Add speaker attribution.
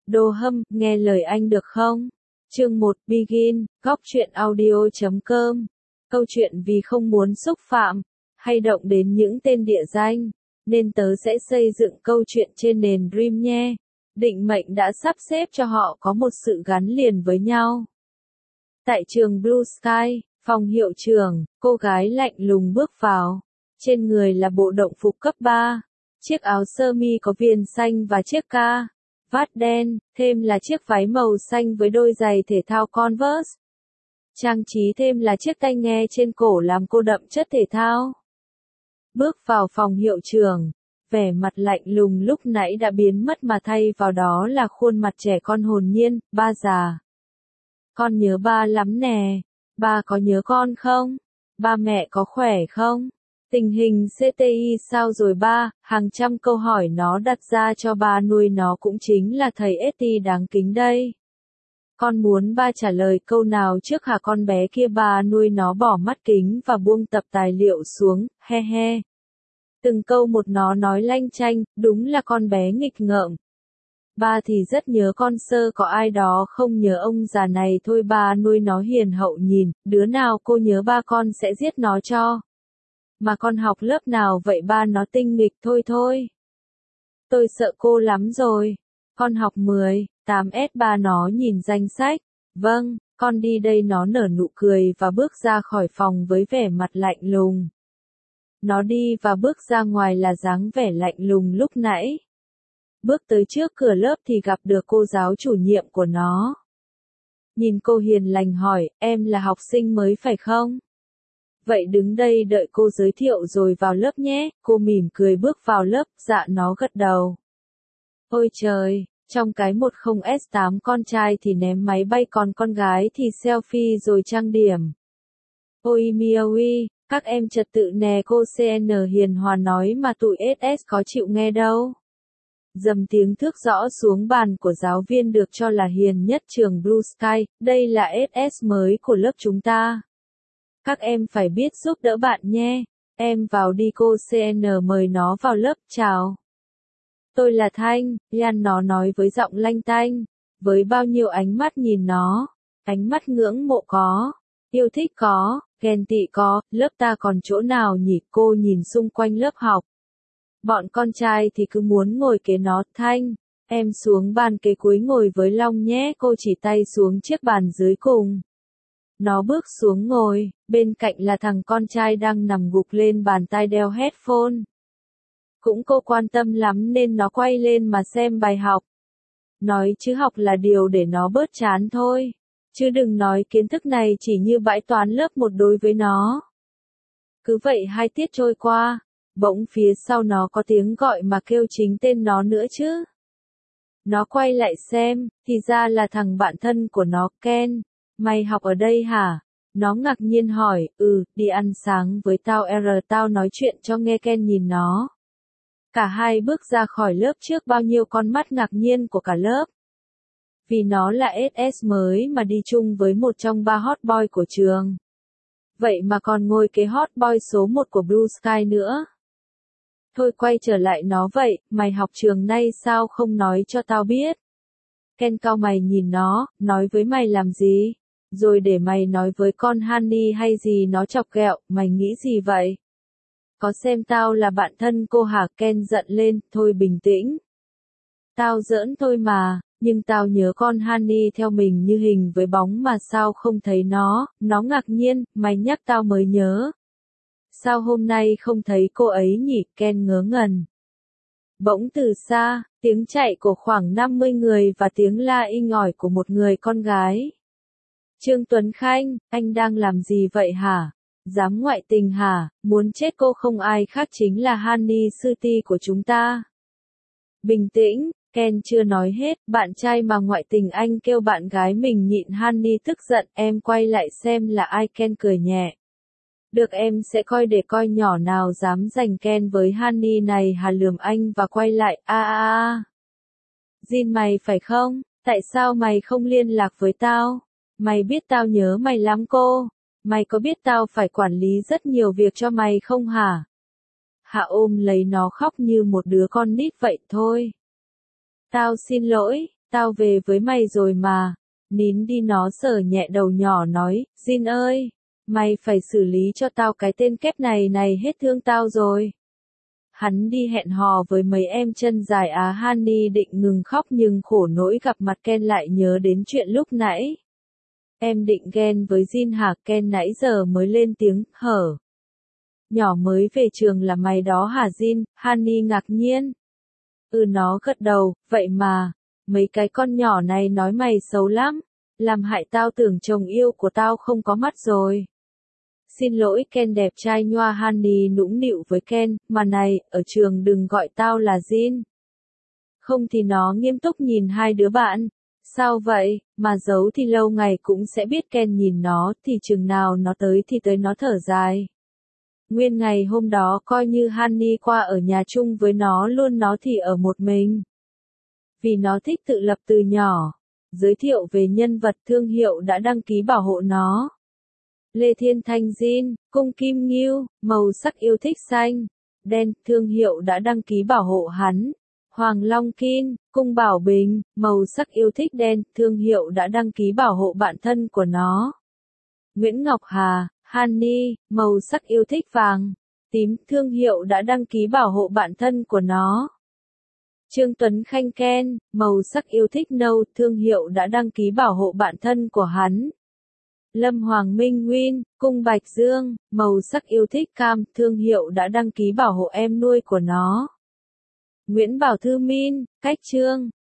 Speaker 1: Đồ Hâm, nghe lời anh được không? Chương 1, Begin, góc truyện audio.com. Câu chuyện vì không muốn xúc phạm, hay động đến những tên địa danh, nên tớ sẽ xây dựng câu chuyện trên nền Dream nhé. Định mệnh đã sắp xếp cho họ có một sự gắn liền với nhau. Tại trường Blue Sky, phòng hiệu trưởng, cô gái lạnh lùng bước vào. Trên người là bộ đồng phục cấp 3, chiếc áo sơ mi có viền xanh và chiếc ca vát đen, thêm là chiếc váy màu xanh với đôi giày thể thao Converse. Trang trí thêm là chiếc tai nghe trên cổ làm cô đậm chất thể thao. Bước vào phòng hiệu trưởng, vẻ mặt lạnh lùng lúc nãy đã biến mất mà thay vào đó là khuôn mặt trẻ con hồn nhiên. Ba già. Con nhớ ba lắm nè. Ba có nhớ con không? Ba mẹ có khỏe không? Tình hình CTI sao rồi ba? Hàng trăm câu hỏi nó đặt ra cho ba nuôi nó cũng chính là thầy ST đáng kính đây. Con muốn ba trả lời câu nào trước hả con bé kia? Ba nuôi nó bỏ mắt kính và buông tập tài liệu xuống, he he. Từng câu một nó nói lanh chanh, đúng là con bé nghịch ngợm. Ba thì rất nhớ con sơ, có ai đó không nhớ ông già này thôi. Ba nuôi nó hiền hậu nhìn, đứa nào cô nhớ ba con sẽ giết nó cho. Mà con học lớp nào vậy? Ba nó tinh nghịch thôi thôi. Tôi sợ cô lắm rồi. Con học 18S. Ba nó nhìn danh sách. Vâng, con đi đây. Nó nở nụ cười và bước ra khỏi phòng với vẻ mặt lạnh lùng. Nó đi và bước ra ngoài là dáng vẻ lạnh lùng lúc nãy. Bước tới trước cửa lớp thì gặp được cô giáo chủ nhiệm của nó. Nhìn cô hiền lành hỏi, em là học sinh mới phải không? Vậy đứng đây đợi cô giới thiệu rồi vào lớp nhé. Cô mỉm cười bước vào lớp, dạ nó gật đầu. Ôi trời, trong cái 10S8 con trai thì ném máy bay còn con gái thì selfie rồi trang điểm. Ôi Miaoi, các em trật tự nè. Cô CN hiền hòa nói mà tụi SS có chịu nghe đâu. Dầm tiếng thước rõ xuống bàn của giáo viên được cho là hiền nhất trường Blue Sky. Đây là SS mới của lớp chúng ta. Các em phải biết giúp đỡ bạn nhé. Em vào đi. Cô CN mời nó vào lớp. Chào. Tôi là Thanh, Yan nó nói với giọng lanh tanh. Với bao nhiêu ánh mắt nhìn nó. Ánh mắt ngưỡng mộ có. Yêu thích có. Ghen tị có. Lớp ta còn chỗ nào nhỉ? Cô nhìn xung quanh lớp học. Bọn con trai thì cứ muốn ngồi kế nó. Thanh, em xuống bàn kế cuối ngồi với Long nhé. Cô chỉ tay xuống chiếc bàn dưới cùng. Nó bước xuống ngồi, bên cạnh là thằng con trai đang nằm gục lên bàn tai đeo headphone. Cũng cô quan tâm lắm nên nó quay lên mà xem bài học. Nói chứ học là điều để nó bớt chán thôi. Chứ đừng nói kiến thức này chỉ như bãi toán lớp 1 đối với nó. Cứ vậy 2 tiết trôi qua, bỗng phía sau nó có tiếng gọi mà kêu chính tên nó nữa chứ. Nó quay lại xem, thì ra là thằng bạn thân của nó, Ken. Mày học ở đây hả? Nó ngạc nhiên hỏi, đi ăn sáng với tao. Tao nói chuyện cho nghe. Ken nhìn nó. Cả hai bước ra khỏi lớp trước bao nhiêu con mắt ngạc nhiên của cả lớp. Vì nó là SS mới mà đi chung với một trong 3 hot boy của trường. Vậy mà còn ngồi kế hot boy số 1 của Blue Sky nữa. Thôi quay trở lại nó vậy, mày học trường nay sao không nói cho tao biết? Ken cau mày nhìn nó, nói với mày làm gì? Rồi để mày nói với con Honey hay gì? Nó chọc ghẹo, mày nghĩ gì vậy? Có xem tao là bạn thân cô hả? Ken giận lên, thôi bình tĩnh. Tao giỡn thôi mà, nhưng tao nhớ con Honey theo mình như hình với bóng mà sao không thấy nó. Nó ngạc nhiên, mày nhắc tao mới nhớ. Sao hôm nay không thấy cô ấy nhỉ? Ken ngớ ngẩn. Bỗng từ xa, tiếng chạy của khoảng 50 người và tiếng la inh ỏi của một người con gái. Trương Tuấn Khanh, anh đang làm gì vậy hả? Dám ngoại tình hả? Muốn chết. Cô không ai khác chính là Honey sư ti của chúng ta. Bình tĩnh, Ken chưa nói hết. Bạn trai mà ngoại tình? Anh kêu bạn gái mình nhịn. Honey tức giận. Em quay lại xem là ai? Ken cười nhẹ. Được, em sẽ coi để coi nhỏ nào dám giành Ken với Honey này hà. Lườm anh và quay lại. Jin mày phải không? Tại sao mày không liên lạc với tao? Mày biết tao nhớ mày lắm cô. Mày có biết tao phải quản lý rất nhiều việc cho mày không hả? Hạ ôm lấy nó khóc như một đứa con nít vậy thôi. Tao xin lỗi, Tao về với mày rồi mà. Nín đi, nó sờ nhẹ đầu nhỏ nói, Jin ơi, mày phải xử lý cho tao cái tên kép này này, hết thương tao rồi. Hắn đi hẹn hò với mấy em chân dài Á. Honey định ngừng khóc nhưng khổ nỗi gặp mặt Ken lại nhớ đến chuyện lúc nãy. Em định ghen với Jin hả? Ken nãy giờ mới lên tiếng, hở. Nhỏ mới về trường là mày đó hả Jin? Honey ngạc nhiên. Nó gật đầu, vậy mà, mấy cái con nhỏ này nói mày xấu lắm, làm hại tao tưởng chồng yêu của tao không có mắt rồi. Xin lỗi Ken đẹp trai nhoa. Honey nũng nịu với Ken, mà này, ở trường đừng gọi tao là Jin. Không thì nó nghiêm túc nhìn hai đứa bạn. Sao vậy, mà giấu thì lâu ngày cũng sẽ biết. Ken nhìn nó, thì chừng nào nó tới thì tới, nó thở dài. Nguyên ngày hôm đó coi như Honey qua ở nhà chung với nó luôn, nó thì ở một mình. Vì nó thích tự lập từ nhỏ. Giới thiệu về nhân vật, thương hiệu đã đăng ký bảo hộ nó. Lê Thiên Thanh Jin, cung Kim Ngưu, màu sắc yêu thích xanh, đen, thương hiệu đã đăng ký bảo hộ hắn. Hoàng Long Kin, cung Bảo Bình, màu sắc yêu thích đen, thương hiệu đã đăng ký bảo hộ bạn thân của nó. Nguyễn Ngọc Hà, Honey, màu sắc yêu thích vàng, tím, thương hiệu đã đăng ký bảo hộ bạn thân của nó. Trương Tuấn Khanh Ken, màu sắc yêu thích nâu, thương hiệu đã đăng ký bảo hộ bạn thân của hắn. Lâm Hoàng Minh Win, cung Bạch Dương, màu sắc yêu thích cam, thương hiệu đã đăng ký bảo hộ em nuôi của nó. Nguyễn Bảo Thư Min, cách Trương,